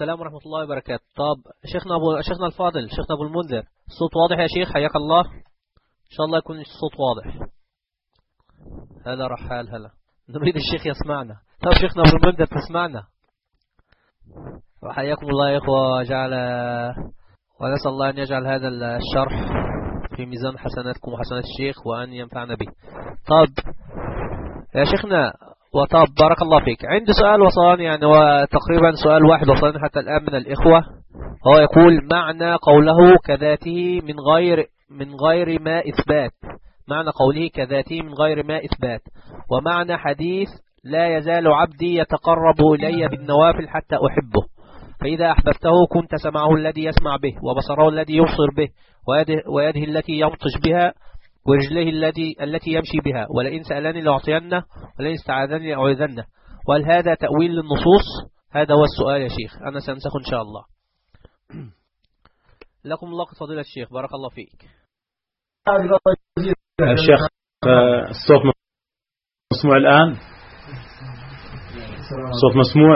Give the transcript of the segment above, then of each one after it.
السلام ورحمة الله وبركاته. طب شيخنا الفاضل، شيخنا أبو المنذر، الصوت واضح يا شيخ؟ حياك الله، إن شاء الله يكون الصوت واضح. هلا رحال، هلا، نريد الشيخ يسمعنا. طب شيخنا أبو المنذر تسمعنا؟ وحياكم الله يا إخوة، ونسأل الله أن يجعل هذا الشرح في ميزان حسناتكم وحسنات الشيخ وأن ينفعنا به. طب يا شيخنا، وطب بارك الله فيك، عندي سؤال وصلني، يعني وتقريبا سؤال واحد وصلني حتى الآن من الإخوة. هو يقول: معنى قوله كذاته من غير ما إثبات، معنى قوله كذاته من غير ما إثبات، ومعنى حديث لا يزال عبدي يتقرب إلي بالنوافل حتى أحبه، فإذا أحببته كنت سمعه الذي يسمع به، وبصره الذي يبصر به، ويده التي يبطش بها، ورجليه التي يمشي بها، ولئن سألني لأعطينه، ولئن استعاذني لأعوذنه. وهل هذا تأويل للنصوص؟ هذا هو السؤال يا شيخ، أنا سأنسخ إن شاء الله. لكم الله فضيلة الشيخ، بارك الله فيك. الشيخ الصوت مسموع الآن؟ الصوت مسموع؟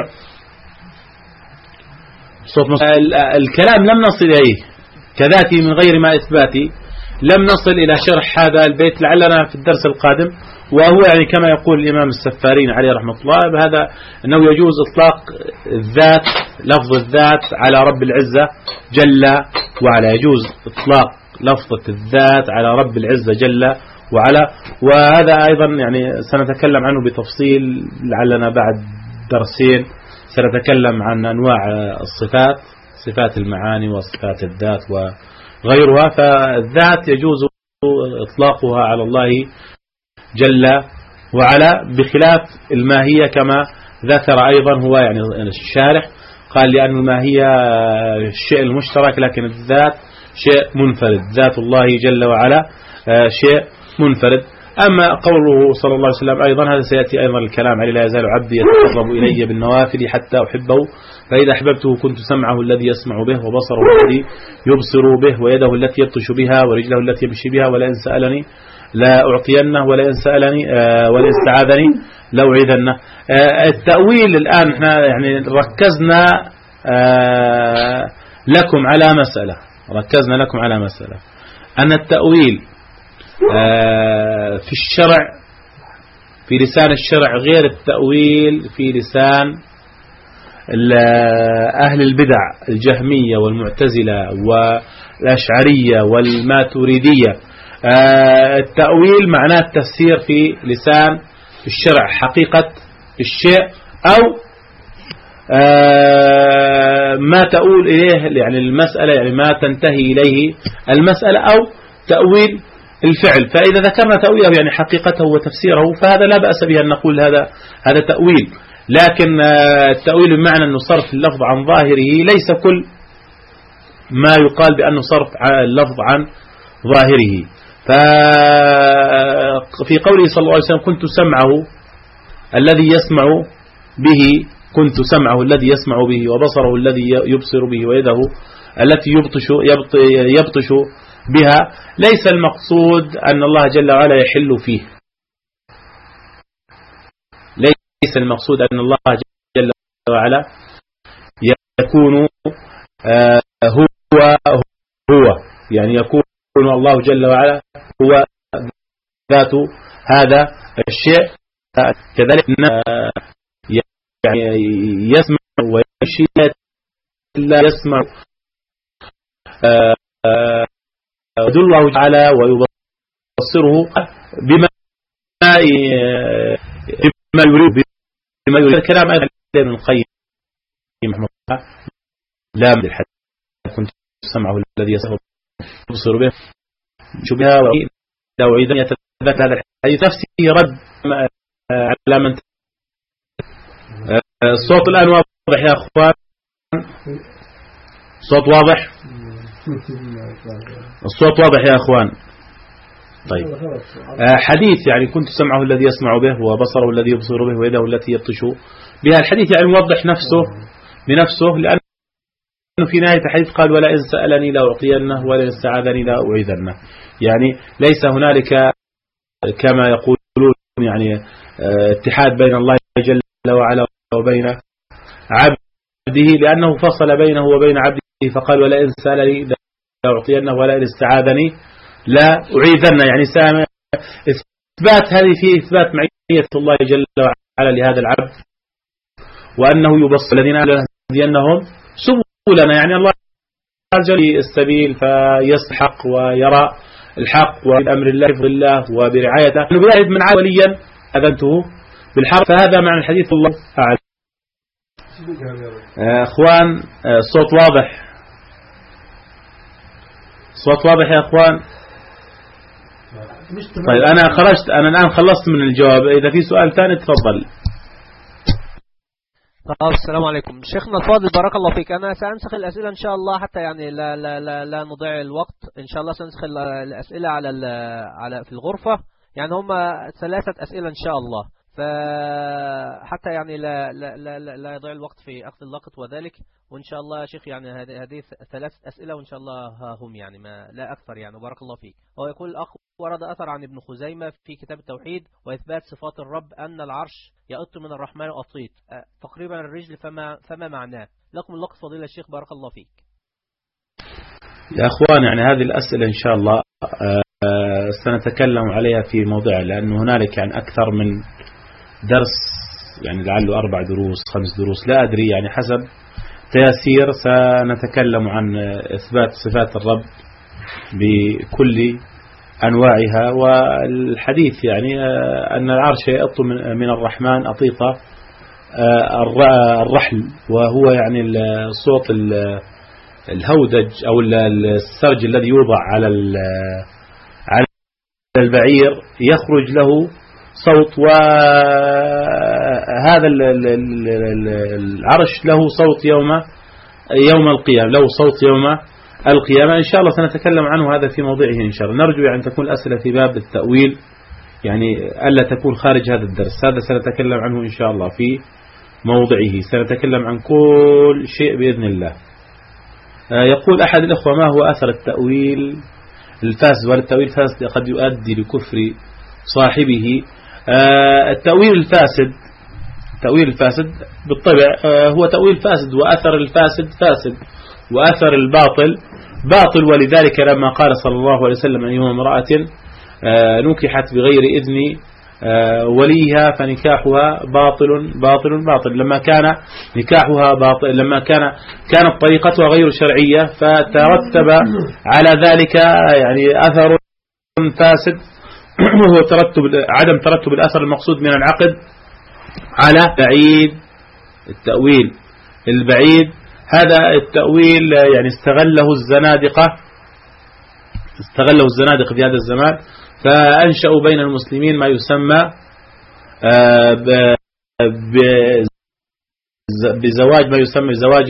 الكلام لم نصل إليه كذاتي من غير ما إثباتي، لم نصل إلى شرح هذا البيت، لعلنا في الدرس القادم. وهو يعني كما يقول الإمام السفارين عليه رحمة الله بهذا، أنه يجوز إطلاق الذات، لفظ الذات على رب العزة جل وعلا، يجوز إطلاق لفظة الذات على رب العزة جل وعلا. وهذا أيضا يعني سنتكلم عنه بتفصيل، لعلنا بعد درسين سنتكلم عن أنواع الصفات، صفات المعاني وصفات الذات وغيرها. فالذات يجوز إطلاقها على الله جل وعلا، بخلاف الماهية كما ذكر أيضا هو يعني الشارح، قال لأن الماهية الشيء المشترك، لكن الذات شيء منفرد، ذات الله جل وعلا شيء منفرد. أما قوله صلى الله عليه وسلم أيضا، هذا سيأتي أيضا الكلام عليه: لا يزال عبدي يتقرب إلي بالنوافل حتى أحبه، فإذا أحببته كنت سمعه الذي يسمع به، وبصره الذي يبصر به، ويده التي يبطش بها، ورجله التي يمشي بها، ولئن سألني لا أعطينه، ولئن سألني ولئن استعاذني لأعيذنه. التأويل الآن احنا يعني ركزنا لكم على مسألة أن التأويل في الشرع، في لسان الشرع، غير التأويل في لسان أهل البدع الجهمية والمعتزلة والأشعرية والماتريدية. التأويل معناه التفسير في لسان الشرع، حقيقة الشيء أو ما تؤول إليه يعني المسألة، يعني ما تنتهي إليه المسألة، أو تأويل الفعل. فإذا ذكرنا تأويله يعني حقيقته وتفسيره، فهذا لا بأس به أن نقول هذا تأويل. لكن التأويل بمعنى أنه صرف اللفظ عن ظاهره، ليس كل ما يقال بأنه صرف اللفظ عن ظاهره. ففي قوله صلى الله عليه وسلم: كنت سمعه الذي يسمع به، وبصره الذي يبصر به، ويده التي يبطش بها، ليس المقصود أن الله جل وعلا يحل فيه، ليس المقصود أن الله جل وعلا يكون هو يعني يكون الله جل وعلا هو ذات هذا الشيء. كذلك يعني يسمع ويمشي، لا يسمع يدل الله تعالى ويبصره بما يريد الكلام. أيضا ابن القيم رحمه الله: لا من الحديث كنت سمعه الذي يبصر به شبهه، لو إذا يتذكر هذا الحديث نفسه رد على من. الصوت الآن واضح يا أخوان؟ الصوت واضح؟ الصوت واضح يا أخوان؟ طيب. حديث يعني كنت سمعه الذي يسمع به، وبصره الذي يبصر به، ويده التي يبطش بها. الحديث يعني موضح نفسه بنفسه، لأنه في نهاية الحديث قال: ولئن سألني لأعطينه، ولئن استعاذني لأعيذنه. يعني ليس هنالك كما يقولون يعني اتحاد بين الله جل وعلا وبين عبده لأنه فصل بينه وبين عبده فقال ولئن سألني لأعطينه ولئن استعاذني لا أعيذن. يعني إثبات هذه فيه إثبات معية الله جل وعلا لهذا العبد، وأنه يبصر الذين لأنهم سبلنا، يعني الله عز وجل السبيل فيسحق ويرى الحق وبأمر الله بفضل الله وبرعايته نبيعد من عاد وليا أذنته بالحرب. فهذا معنى الحديث. الله أعلم. أخوان الصوت واضح؟ صوت واضح يا أخوان؟ طيب أنا خرجت، أنا الآن خلصت من الجواب. إذا في سؤال ثاني تفضل. السلام عليكم شيخنا الفاضل، بارك الله فيك. أنا سأنسخ الأسئلة إن شاء الله حتى يعني لا نضيع الوقت. إن شاء الله سأنسخ الأسئلة على في الغرفة، يعني هم 3 أسئلة إن شاء الله، فحتى يعني لا يضيع الوقت في أخذ اللقط وذلك. وإن شاء الله يا شيخ يعني هذه 3 أسئلة وإن شاء الله هم يعني ما لا أكثر يعني. بارك الله فيك. هو يقول الأخ: ورد أثر عن ابن خزيمة في كتاب التوحيد وإثبات صفات الرب أن العرش يأط من الرحمن أطيط تقريبا الرجل، فما معناه؟ لكم اللقط فضيلة الشيخ، بارك الله فيك. يا أخوان يعني هذه الأسئلة إن شاء الله سنتكلم عليها في موضع، لأنه هنالك يعني أكثر من درس، يعني لعله 4 دروس 5 دروس لا أدري، يعني حسب تيسير سنتكلم عن إثبات صفات الرب بكل أنواعها. والحديث يعني أن العرش يأط من الرحمن أطيط الرحل، وهو يعني الصوت الهودج أو السرج الذي يوضع على البعير يخرج له صوت، وهذا العرش له صوت يوم القيامة، له صوت يوم القيامة. إن شاء الله سنتكلم عنه هذا في موضعه إن شاء الله. نرجو أن تكون الأسئلة في باب التأويل، يعني ألا تكون خارج هذا الدرس. هذا سنتكلم عنه إن شاء الله في موضعه، سنتكلم عن كل شيء بإذن الله. يقول أحد الأخوة: ما هو أثر التأويل الفاسد؟ والتأويل الفاسد قد يؤدي لكفر صاحبه. التأويل الفاسد بالطبع هو تأويل فاسد، وأثر الفاسد فاسد، وأثر الباطل باطل. ولذلك لما قال صلى الله عليه وسلم: أيها امرأة نكحت بغير إذن وليها فنكاحها باطل. لما كان نكاحها باطل، لما كانت طريقتها غير شرعية، فترتب على ذلك يعني أثر فاسد، وهو عدم ترتب الأثر المقصود من العقد على بعيد التأويل البعيد. هذا التأويل يعني استغله الزنادقة في هذا الزمان، فأنشأوا بين المسلمين ما يسمى بزواج، ما يسمى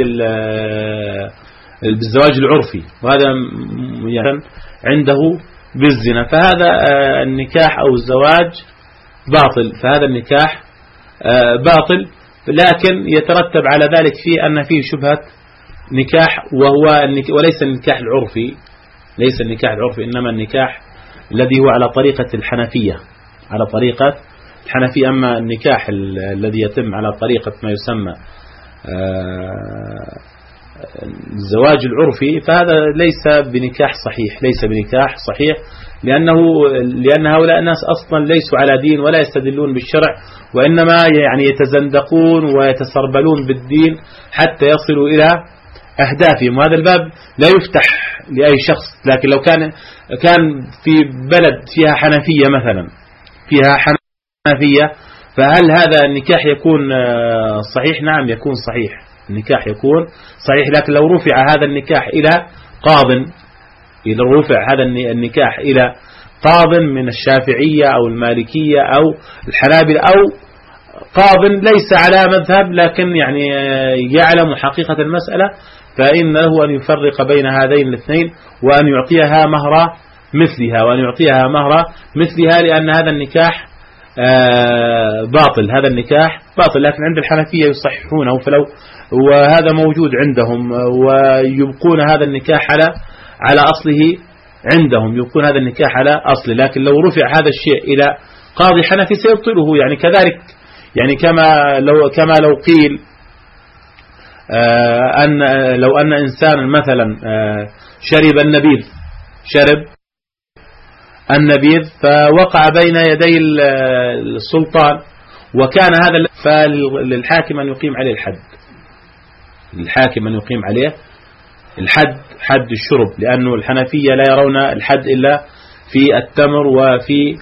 بالزواج العرفي، وهذا يعني عنده بالزنا. فهذا النكاح أو الزواج باطل، فهذا النكاح باطل، لكن يترتب على ذلك فيه أن فيه شبهة نكاح، وليس النكاح العرفي، ليس النكاح العرفي، إنما النكاح الذي هو على طريقة الحنفية، أما النكاح الذي يتم على طريقة ما يسمى الزواج العرفي، فهذا ليس بنكاح صحيح، لأن هؤلاء الناس أصلا ليسوا على دين ولا يستدلون بالشرع، وإنما يعني يتزندقون ويتسربلون بالدين حتى يصلوا إلى أهدافهم. وهذا الباب لا يفتح لأي شخص. لكن لو كان في بلد فيها حنفية مثلا، فهل هذا النكاح يكون صحيح؟ نعم يكون صحيح، النكاح يكون صحيح. لكن لو رفع هذا النكاح إلى قاض من الشافعية أو المالكية أو الحنابلة، أو قاض ليس على مذهب لكن يعني يعلم حقيقة المسألة، فإن له أن يفرق بين هذين الاثنين وأن يعطيها مهر مثلها، لأن هذا النكاح باطل، لكن عند الحنفية يصححونه، وهذا موجود عندهم، ويبقون هذا النكاح على أصله عندهم، لكن لو رفع هذا الشيء إلى قاضي حنفي سيبطله، يعني كذلك، يعني كما لو قيل أن لو أن إنسان مثلا شرب النبيذ فوقع بين يدي السلطان وكان هذا، فللحاكم أن يقيم عليه الحد، الحاكم أن يقيم عليه الحد، حد الشرب، لأنه الحنفية لا يرون الحد إلا في التمر وفي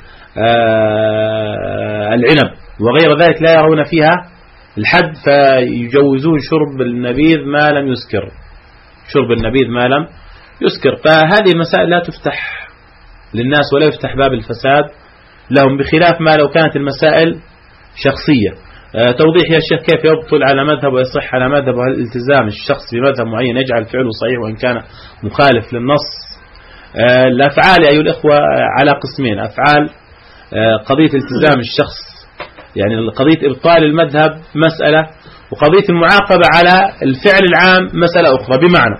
العنب وغير ذلك لا يرون فيها الحد، فيجوزون شرب النبيذ ما لم يسكر، شرب النبيذ ما لم يسكر. فهذه المسائل لا تفتح للناس ولا يفتح باب الفساد لهم، بخلاف ما لو كانت المسائل شخصية. توضيح يا شيخ كيف يبطل على مذهب ويصح على مذهب، وهل الالتزام الشخص بمذهب معين يجعل فعله صحيح وإن كان مخالف للنص؟ الأفعال أيها الإخوة على قسمين، أفعال قضية التزام الشخص يعني قضية إبطال المذهب مسألة، وقضية المعاقبة على الفعل العام مسألة أخرى. بمعنى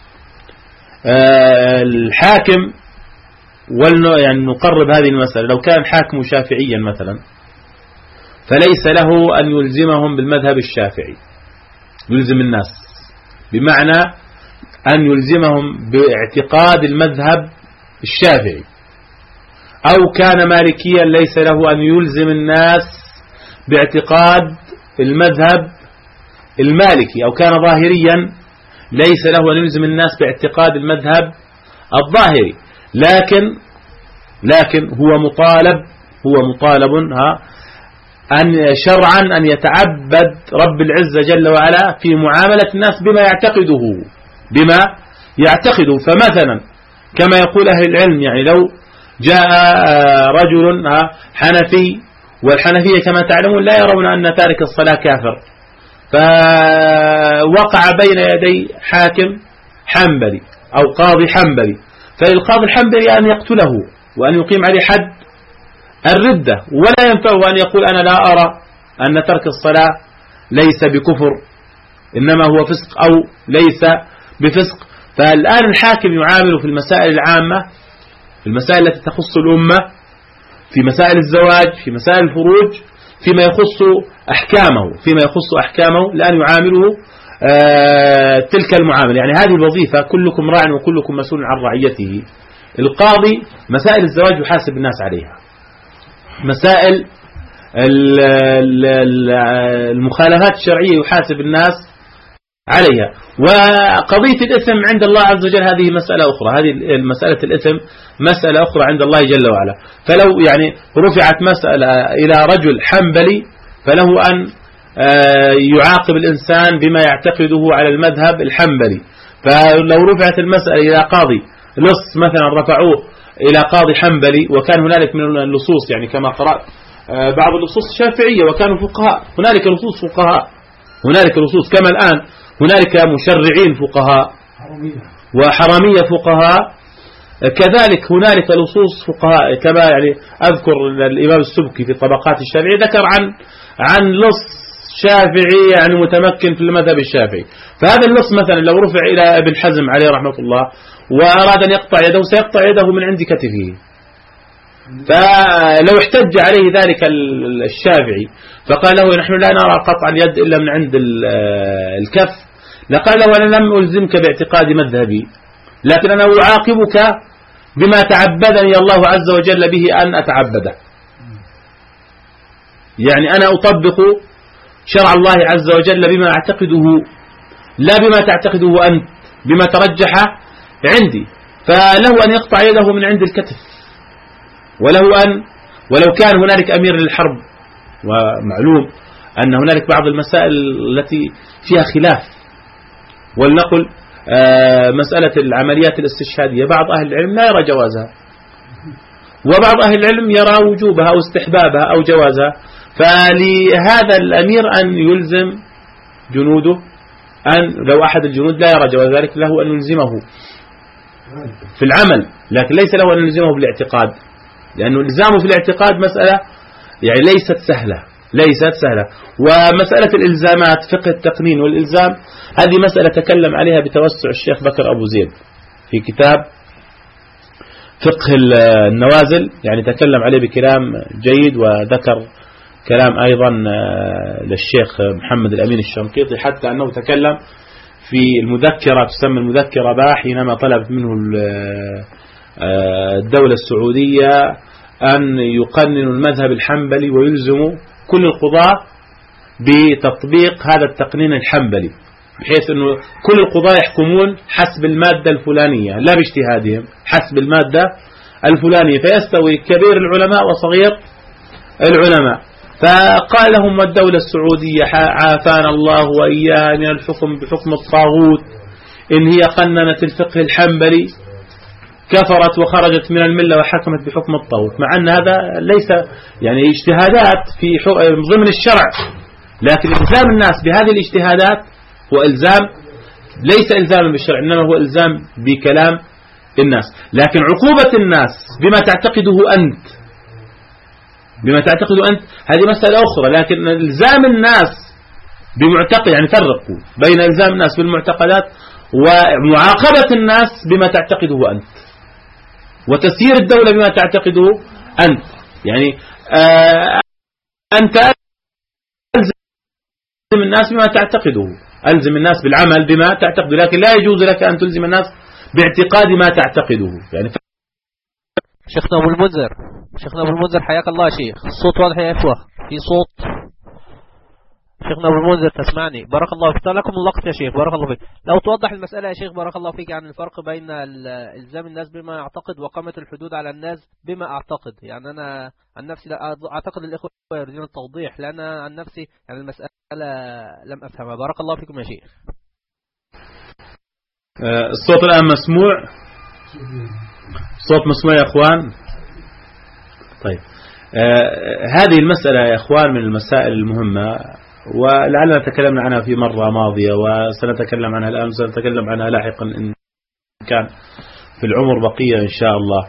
الحاكم يعني نقرب هذه المسألة، لو كان حاكم شافعيا مثلا فليس له أن يلزمهم بالمذهب الشافعي، يلزم الناس بمعنى أن يلزمهم باعتقاد المذهب الشافعي، أو كان مالكيا ليس له أن يلزم الناس باعتقاد المذهب المالكي، أو كان ظاهريا ليس له أن يلزم الناس باعتقاد المذهب الظاهري، لكن هو مطالب أن شرعا أن يتعبد رب العزة جل وعلا في معاملة الناس بما يعتقده. فمثلا كما يقول أهل العلم، يعني لو جاء رجل حنفي، والحنفية كما تعلمون لا يرون أن تارك الصلاة كافر، فوقع بين يدي حاكم حنبلي أو قاضي حنبلي، فللقاضي الحنبلي أن يقتله وأن يقيم عليه حد الردة، ولا ينفعه أن يقول أنا لا أرى أن ترك الصلاة ليس بكفر إنما هو فسق أو ليس بفسق. فالآن الحاكم يعامل في المسائل العامة، في المسائل التي تخص الأمة، في مسائل الزواج، في مسائل الفروج، فيما يخص أحكامه لأن يعامله تلك المعاملة. يعني هذه الوظيفة، كلكم راع وكلكم مسؤول عن رعيته. القاضي مسائل الزواج يحاسب الناس عليها، مسائل المخالفات الشرعية يحاسب الناس عليها، وقضية الإثم عند الله عز وجل هذه مسألة أخرى، هذه مسألة الإثم مسألة أخرى عند الله جل وعلا. فلو يعني رفعت مسألة إلى رجل حنبلي فله أن يعاقب الإنسان بما يعتقده على المذهب الحنبلي. فلو رفعت المسألة إلى قاضي لص مثلا رفعوه إلى قاضي حنبلي، وكان هنالك من اللصوص يعني كما قرأت بعض اللصوص الشافعية وكانوا فقهاء، هنالك لصوص فقهاء، هنالك لصوص كما الآن هنالك مشرعين فقهاء وحرامية فقهاء، كذلك هنالك لصوص فقهاء. كما يعني أذكر الإمام السبكي في طبقات الشافعي ذكر عن لص شافعي يعني متمكن في المذهب الشافعي. فهذا اللص مثلا لو رفع إلى ابن حزم عليه رحمة الله وأراد أن يقطع يده سيقطع يده من عند كتفه، فلو احتج عليه ذلك الشافعي فقال له نحن لا نرى قطع اليد إلا من عند الكف، لقال له أنا لم ألزمك باعتقاد مذهبي، لكن أنا أعاقبك بما تعبدني الله عز وجل به أن أتعبده. يعني أنا أطبق شرع الله عز وجل بما أعتقده لا بما تعتقده أنت، بما ترجح عندي. فله أن يقطع يده من عند الكتف، ولو كان هنالك أمير للحرب، ومعلوم أن هنالك بعض المسائل التي فيها خلاف، ولنقل مسألة العمليات الاستشهادية بعض أهل العلم لا يرى جوازها، وبعض أهل العلم يرى وجوبها أو استحبابها أو جوازها. فلهذا الأمير أن يلزم جنوده، أن لو أحد الجنود لا يرى جواز ذلك له أن يلزمه في العمل، لكن ليس له أن يلزمه بالاعتقاد، لأنه الإلزامه في الاعتقاد مسألة يعني ليست سهلة. ومسألة الإلزامات فقه التقنين والإلزام هذه مسألة تكلم عليها بتوسع الشيخ بكر أبو زيد في كتاب فقه النوازل، يعني تكلم عليه بكلام جيد وذكر كلام أيضا للشيخ محمد الأمين الشنقيطي، حتى أنه تكلم في المذكرة تسمى المذكرة باء حينما طلبت منه الدولة السعودية أن يقننوا المذهب الحنبلي ويلزموا كل القضاة بتطبيق هذا التقنين الحنبلي، بحيث أنه كل القضاة يحكمون حسب المادة الفلانية لا باجتهادهم، حسب المادة الفلانية، فيستوي كبير العلماء وصغير العلماء. فقال لهم الدولة السعودية عافانا الله وإياها من الحكم بحكم الطاغوت، إن هي قننت الفقه الحنبلي كفرت وخرجت من الملة وحكمت بحكم الطاغوت، مع أن هذا ليس يعني اجتهادات في ضمن الشرع، لكن إلزام الناس بهذه الاجتهادات هو إلزام ليس إلزاما بالشرع، إنما هو إلزام بكلام الناس. لكن عقوبة الناس بما تعتقده أنت هذه مسألة أخرى، لكن إلزام الناس بمعتقد يعني فرقوا بين إلزام الناس بالمعتقدات ومعاقبة الناس بما تعتقده أنت، وتسيير الدولة بما تعتقده أنت. يعني أنت ألزم الناس بما تعتقده، ألزم الناس بالعمل بما تعتقده، لكن لا يجوز لك أن تلزم الناس باعتقاد ما تعتقده. يعني شيخنا أبو المنذر حياك الله يا شيخ، الصوت واضح يا إخوة، في صوت. شيخنا أبو المنذر تسمعني؟ بارك الله فيك، لكم الوقت يا شيخ، بارك الله فيك. لو توضح المسألة يا شيخ بارك الله فيك عن الفرق بين إلزام الناس بما يعتقد وقامة الحدود على الناس بما أعتقد. يعني أنا عن نفسي لا أعتقد الإخوة يريدون التوضيح، لأن عن نفسي يعني المسألة لم أفهمها. بارك الله فيكم يا شيخ. الصوت الآن مسموع؟ صوت مسموع يا أخوان؟ طيب، هذه المسألة يا أخوان من المسائل المهمة، ولعلنا تكلمنا عنها في مرة ماضية وسنتكلم عنها الآن، سنتكلم عنها لاحقا إن كان في العمر بقية إن شاء الله.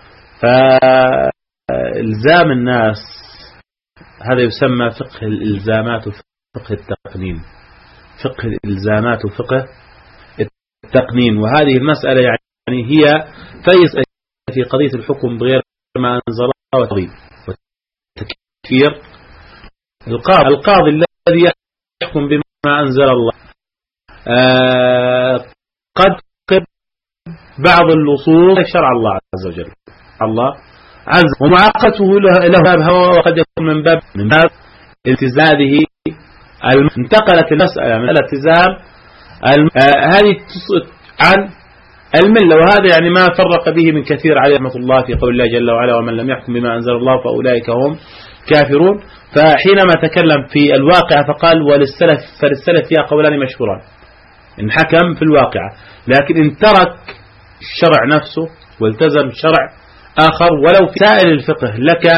فإلزام الناس هذا يسمى فقه الإلزامات وفقه التقنين، فقه الإلزامات وفقه التقنين. وهذه المسألة يعني هي فيصل في قضية الحكم بغير ما أنزل الله وتكفير القاضي الذي يحكم بما أنزل الله قد بعض اللصوص شرع الله عز وجل، الله عز ومعاقته له باب هوى، وقد يكون من باب التزامه. انتقلت المسألة من الالتزام هذه عن الملة، وهذا يعني ما فرق به من كثير عليه رحمة الله في قول الله جل وعلا ومن لم يحكم بما أنزل الله فأولئك هم كافرون. فحينما تكلم في الواقع فقال فللسلف فيها قولان مشهوران، إن حكم في الواقع، لكن إن ترك الشرع نفسه والتزم شرع آخر ولو في سائر الفقه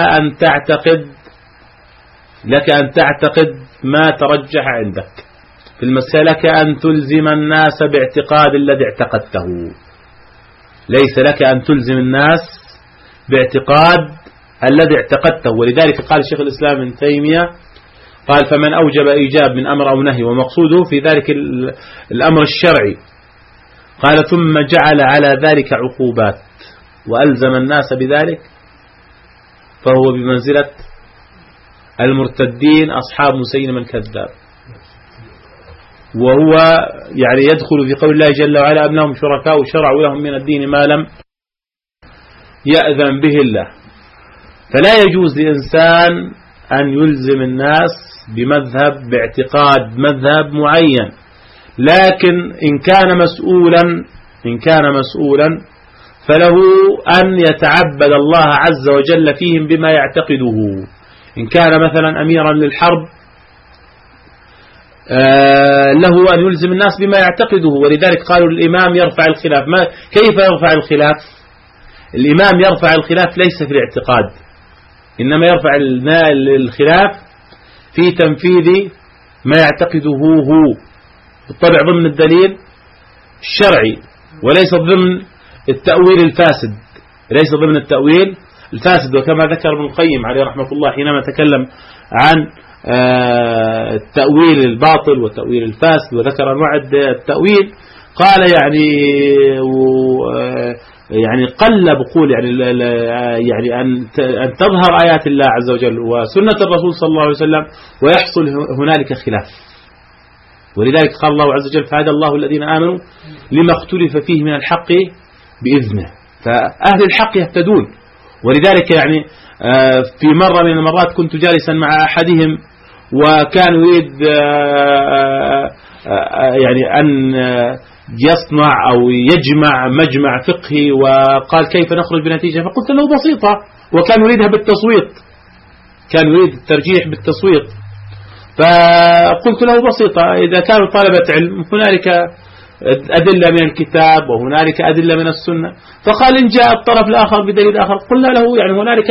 لك أن تعتقد ما ترجح عندك في المسألة، لك أن تلزم الناس باعتقاد الذي اعتقدته، ليس لك أن تلزم الناس باعتقاد الذي اعتقدته. ولذلك قال الشيخ الإسلام ابن تيمية قال فمن أوجب إيجاب من أمر أو نهي ومقصوده في ذلك الأمر الشرعي، قال ثم جعل على ذلك عقوبات وألزم الناس بذلك فهو بمنزلة المرتدين أصحاب مسيلمة الكذاب، وهو يعني يدخل في قول الله جل وعلا أم لهم شركاء شرعوا لهم من الدين ما لم يأذن به الله. فلا يجوز لإنسان أن يلزم الناس بمذهب باعتقاد مذهب معين، لكن إن كان مسؤولا فله أن يتعبد الله عز وجل فيهم بما يعتقده. إن كان مثلا أميرا للحرب له أن يلزم الناس بما يعتقده، ولذلك قالوا الإمام يرفع الخلاف. كيف يرفع الخلاف؟ الإمام يرفع الخلاف ليس في الاعتقاد، إنما يرفع الخلاف في تنفيذ ما يعتقده هو، بالطبع ضمن الدليل الشرعي وليس ضمن التأويل الفاسد، ليس ضمن التأويل الفاسد. وكما ذكر ابن القيم عليه رحمة الله حينما تكلم عن التأويل الباطل والتأويل الفاسد وذكر أنواع التأويل، قال يعني يعني قل بقول يعني أن تظهر آيات الله عز وجل وسنة الرسول صلى الله عليه وسلم ويحصل هنالك خلاف. ولذلك قال الله عز وجل فهدى الله الذين آمنوا لما اختلف فيه من الحق بإذنه، فأهل الحق يهتدون. ولذلك يعني في مرة من المرات كنت جالسا مع أحدهم وكان يريد يعني أن يصنع أو يجمع مجمع فقهي، وقال كيف نخرج بنتيجة؟ فقلت له بسيطة، وكان يريدها بالتصويت، كان يريد الترجيح بالتصويت. فقلت له بسيطة، إذا كانوا طلبة علم هنالك أدلة من الكتاب وهنالك أدلة من السنة. فقال إن جاء الطرف الآخر بدليل آخر قلنا له يعني هنالك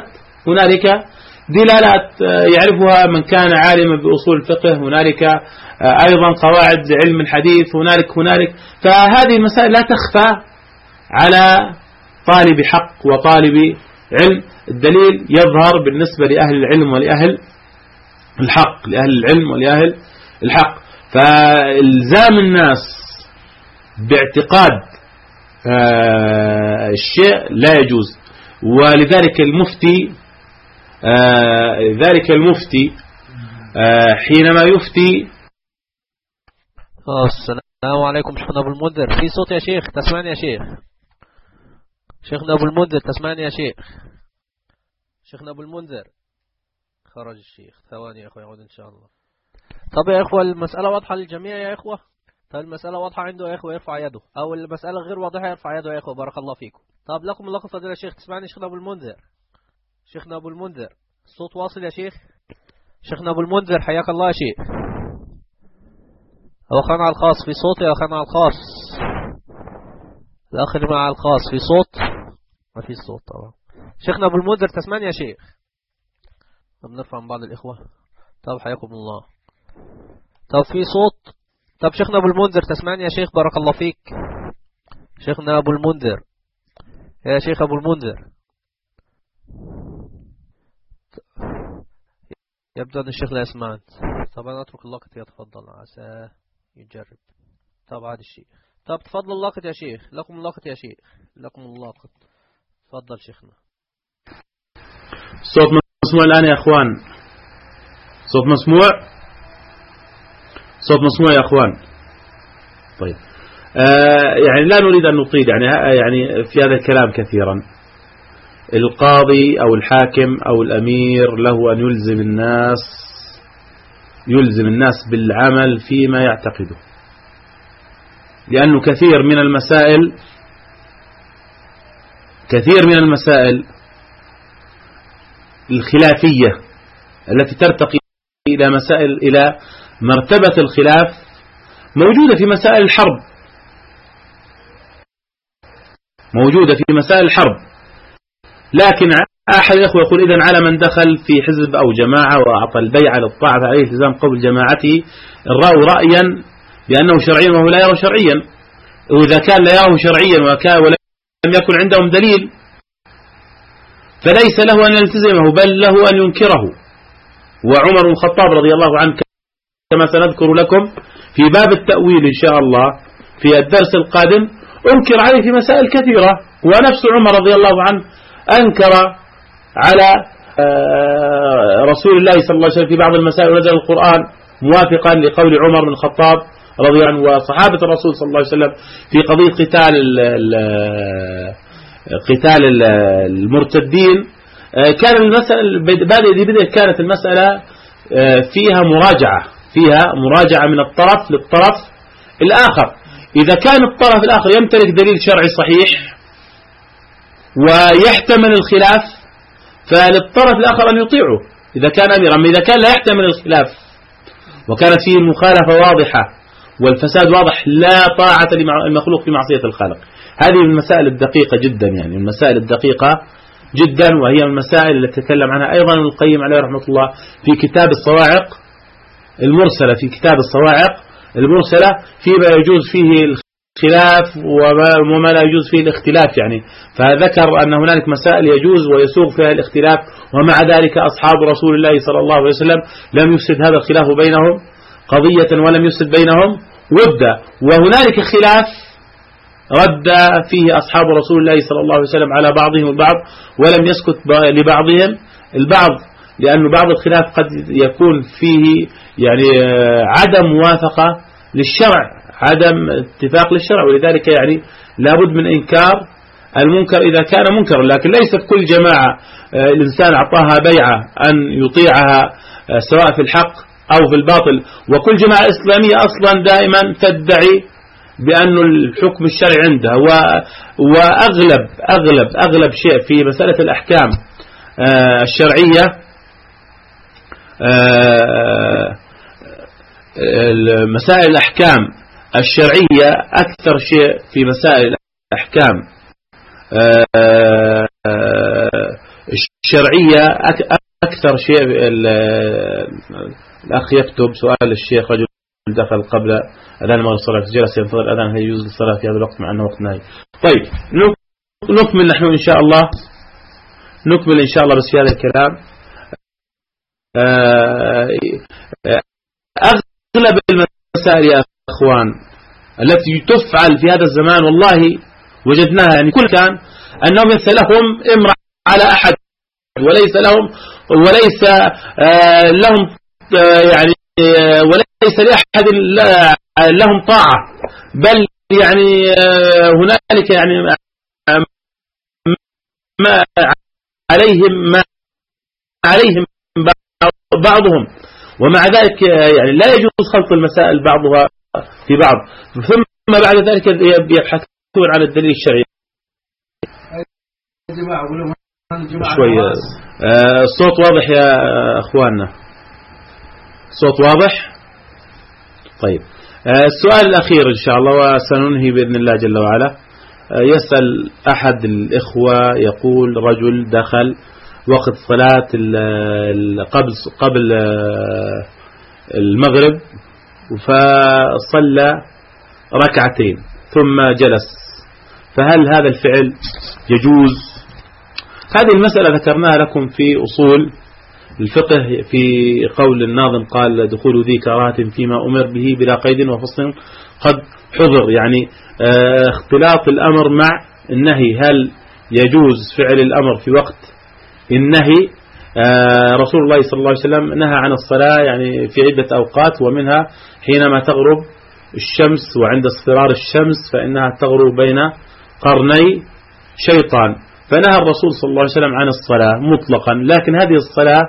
دلالات يعرفها من كان عالما بأصول الفقه، هنالك أيضا قواعد علم الحديث، هنالك. فهذه المسائل لا تخفى على طالب حق وطالب علم. الدليل يظهر بالنسبة لأهل العلم ولأهل الحق، لأهل العلم ولأهل الحق. فإلزام الناس باعتقاد الشيء لا يجوز. ولذلك المفتي حينما يفتي. السلام عليكم شيخنا أبو المنذر، في صوت يا شيخ؟ تسمعني يا شيخ؟ شيخنا أبو المنذر تسمعني يا شيخ؟ شيخنا أبو المنذر خرج الشيخ، ثواني يا أخوة يعود إن شاء الله. طب يا إخوة المسألة واضحة للجميع يا إخوة؟ طب المسألة واضحة عنده يا إخوة يرفع يده، أو المسألة غير واضحة يرفع يده يا إخوة، بارك الله فيكم. طب لكم الله فضيلة يا شيخ، تسمعني شيخنا أبو المنذر؟ شيخنا أبو المنذر الصوت واصل يا شيخ؟ شيخنا أبو المنذر حياك الله يا شيخ. هو خان على الخاص في صوت يا خان على الخاص، الأخ اللي مع الخاص في صوت؟ ما في صوت طبعا. شيخنا أبو المنذر تسمعني يا شيخ؟ طب نرفع من بعض الإخوة. طب حياكم الله. طب في صوت؟ طب شيخنا أبو المنذر تسمعني يا شيخ؟ بارك الله فيك. شيخنا أبو المنذر، يا شيخ أبو المنذر، يبدو أن الشيخ لا يسمعني. طبعا أترك اللقط يتفضل عسى يجرب. طب هذا الشيء. طب تفضل اللقط يا شيخ، لكم اللقط يا شيخ، لكم اللقط. تفضل شيخنا. صوت مسموع الآن يا أخوان؟ صوت مسموع؟ صوت مسموع يا أخوان؟ طيب يعني لا نريد أن نطيل يعني في هذا الكلام كثيرا. القاضي أو الحاكم أو الأمير له أن يلزم الناس بالعمل فيما يعتقده، لأنه كثير من المسائل الخلافية التي ترتقي إلى مرتبة الخلاف موجودة في مسائل الحرب، لكن أحد الأخوة يقول إذن على من دخل في حزب أو جماعة وأعطى البيعة للطاعة عليه التزام قبل جماعته الرأوا رأيا بأنه شرعيا وهو لا يرى شرعيا، وإذا كان لا يرى شرعيا ولم يكن عندهم دليل فليس له أن يلتزمه بل له أن ينكره. وعمر بن الخطاب رضي الله عنه كما سنذكر لكم في باب التأويل إن شاء الله في الدرس القادم أنكر عليه في مسائل كثيرة، ونفس عمر رضي الله عنه أنكر على رسول الله صلى الله عليه وسلم في بعض المسائل ونزل القرآن موافقا لقول عمر بن الخطاب رضي الله عنه وصحابة الرسول صلى الله عليه وسلم في قضية قتال المرتدين. كان المسألة كانت المسألة فيها مراجعة من الطرف للطرف الآخر. إذا كان الطرف الآخر يمتلك دليل شرعي صحيح ويحتمل الخلاف فللطرف الآخر أن يطيعه إذا كان أميرا. أما إذا كان لا يحتمل الخلاف وكانت فيه المخالفة واضحة والفساد واضح لا طاعة للمخلوق في معصية الخالق. هذه من المسائل الدقيقة جدا، يعني المسائل الدقيقة جدا، وهي من المسائل التي تكلم عنها أيضا ابن القيم عليه رحمة الله في كتاب الصواعق المرسلة. فيما يجوز فيه الخلاف وما لا يجوز فيه الاختلاف يعني. فذكر أن هنالك مسائل يجوز ويسوغ فيها الاختلاف، ومع ذلك أصحاب رسول الله صلى الله عليه وسلم لم يفسد هذا الخلاف بينهم قضية ولم يفسد بينهم ودا. وهنالك خلاف رد فيه أصحاب رسول الله صلى الله عليه وسلم على بعضهم البعض، ولم يسكت لبعضهم البعض، لأن بعض الخلاف قد يكون فيه يعني عدم موافقة للشرع، عدم اتفاق للشرع، ولذلك يعني لابد من إنكار المنكر إذا كان منكرا. لكن ليس في كل جماعة الإنسان أعطاها بيعة أن يطيعها سواء في الحق أو في الباطل. وكل جماعة إسلامية أصلا دائما تدعي بأن الحكم الشرعي عندها، وأغلب شيء في مسألة الأحكام الشرعية، مسائل الأحكام الشرعية أكثر شيء في مسائل الأحكام الشرعية أكثر شيء. الأخ يكتب سؤال الشيخ: رجل دخل قبل أذان المغرب الصلاة جلس ينتظر الأذان، هل يجوز الصلاة في هذا الوقت مع أنه وقت نهي؟ طيب نكمل نحن إن شاء الله، نكمل إن شاء الله بس في هذا الكلام. أغلب المسائل يا أخوان التي تفعل في هذا الزمان والله وجدناها، يعني كل كان أنهم ليس لهم إمرأة على أحد، وليس لهم يعني وليس لأحد لهم طاعة، بل يعني هنالك يعني ما عليهم بعضهم، ومع ذلك يعني لا يجوز خلط المسائل بعضها في بعض، ثم بعد ذلك يبحثون عن الدليل الشرعي. شوية الصوت واضح يا أخواننا؟ صوت واضح؟ طيب السؤال الأخير إن شاء الله وسننهي بإذن الله جل وعلا. يسأل أحد الإخوة يقول: رجل دخل وقت صلاة قبل المغرب فصلى ركعتين ثم جلس، فهل هذا الفعل يجوز؟ هذه المسألة ذكرناها لكم في أصول الفقه في قول الناظم: قال دخول ذي كراهة فيما أمر به بلا قيد وفصل قد حضر، يعني اختلاط الأمر مع النهي. هل يجوز فعل الأمر في وقت النهي؟ رسول الله صلى الله عليه وسلم نهى عن الصلاة يعني في عدة أوقات، ومنها حينما تغرب الشمس وعند اصفرار الشمس فإنها تغرب بين قرني شيطان، فنهى الرسول صلى الله عليه وسلم عن الصلاة مطلقا. لكن هذه الصلاة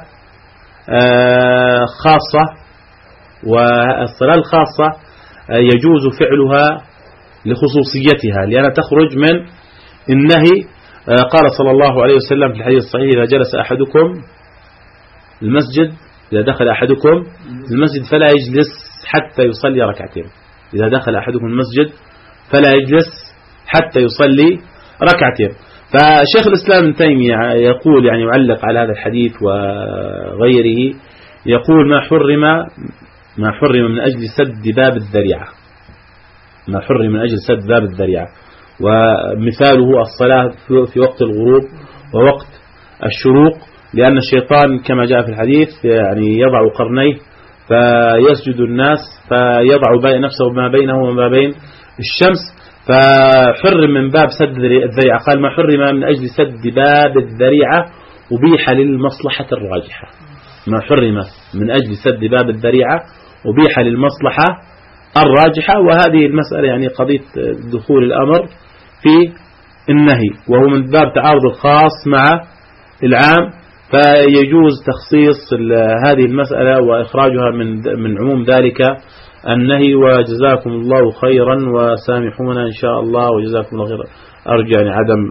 خاصة، والصلاة الخاصة يجوز فعلها لخصوصيتها لأنها تخرج من النهي. قال صلى الله عليه وسلم في الحديث الصحيح: إذا جلس أحدكم المسجد، إذا دخل أحدكم المسجد فلا يجلس حتى يصلي ركعتين. إذا دخل أحدكم المسجد فلا يجلس حتى يصلي ركعتين. فشيخ الإسلام ابن تيمية يقول، يعني يعلق على هذا الحديث وغيره، يقول: ما حرم من أجل سد باب الذريعة، ما حرم من أجل سد باب الذريعة. ومثاله الصلاة في وقت الغروب ووقت الشروق، لأن الشيطان كما جاء في الحديث يعني يضع قرنيه فيسجد الناس فيضع نفسه ما بينه وما بين الشمس، فحرم من باب سد الذريعة. قال: ما حرم من أجل سد باب الذريعة أبيح للمصلحة الراجحة. ما حرم من أجل سد باب الذريعة أبيح للمصلحة الراجحة. وهذه المسألة يعني قضية دخول الأمر في النهي، وهو من باب تعارض الخاص مع العام، فيجوز تخصيص هذه المسألة وإخراجها من عموم ذلك النهي. وجزاكم الله خيرا وسامحونا إن شاء الله، وجزاكم الله خيرا. أرجو يعني عدم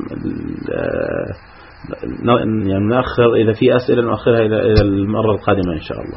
يعني نأخر، إذا في أسئلة نؤخرها إلى المرة القادمة إن شاء الله.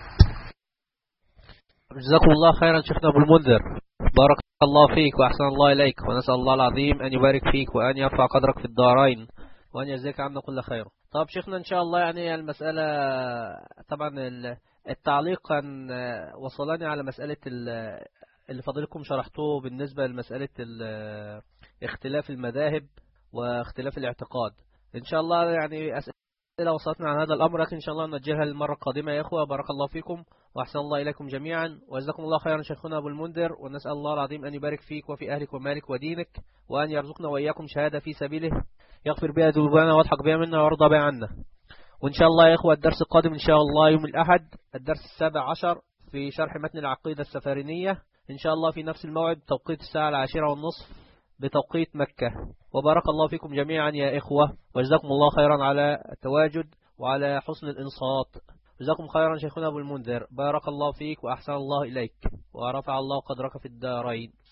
جزاكم الله خيرا شيخنا أبو المنذر، بارك الله فيك وأحسن الله إليك، ونسأل الله العظيم أن يبارك فيك وأن يرفع قدرك في الدارين وأن يجزيك عنا كل خير. طب شيخنا إن شاء الله يعني المسألة طبعا التعليق كان وصلني على مسألة اللي فضلكم شرحتوه بالنسبة لمسألة اختلاف المذاهب واختلاف الاعتقاد. إن شاء الله يعني أسئلة وصلتنا عن هذا الأمر، لكن إن شاء الله نأجلها للمرة القادمة يا إخوة. بارك الله فيكم وأحسن الله إليكم جميعا، وجزاكم الله خيرا شيخنا أبو المنذر، ونسأل الله العظيم أن يبارك فيك وفي أهلك ومالك ودينك، وأن يرزقنا وإياكم شهادة في سبيله يغفر بها ذنوبنا ويضحك بها منا ويرضى بها عنا. وإن شاء الله يا إخوة الدرس القادم إن شاء الله يوم الأحد، الدرس 17 في شرح متن العقيدة السفارينية إن شاء الله في نفس الموعد، توقيت الساعة 10:30 بتوقيت مكة. وبارك الله فيكم جميعا يا إخوة، وجزاكم الله خيرا على التواجد وعلى حسن الإنصات. جزاكم خيرا شيخنا أبو المنذر، بارك الله فيك وأحسن الله إليك ورفع الله قدرك في الدارين.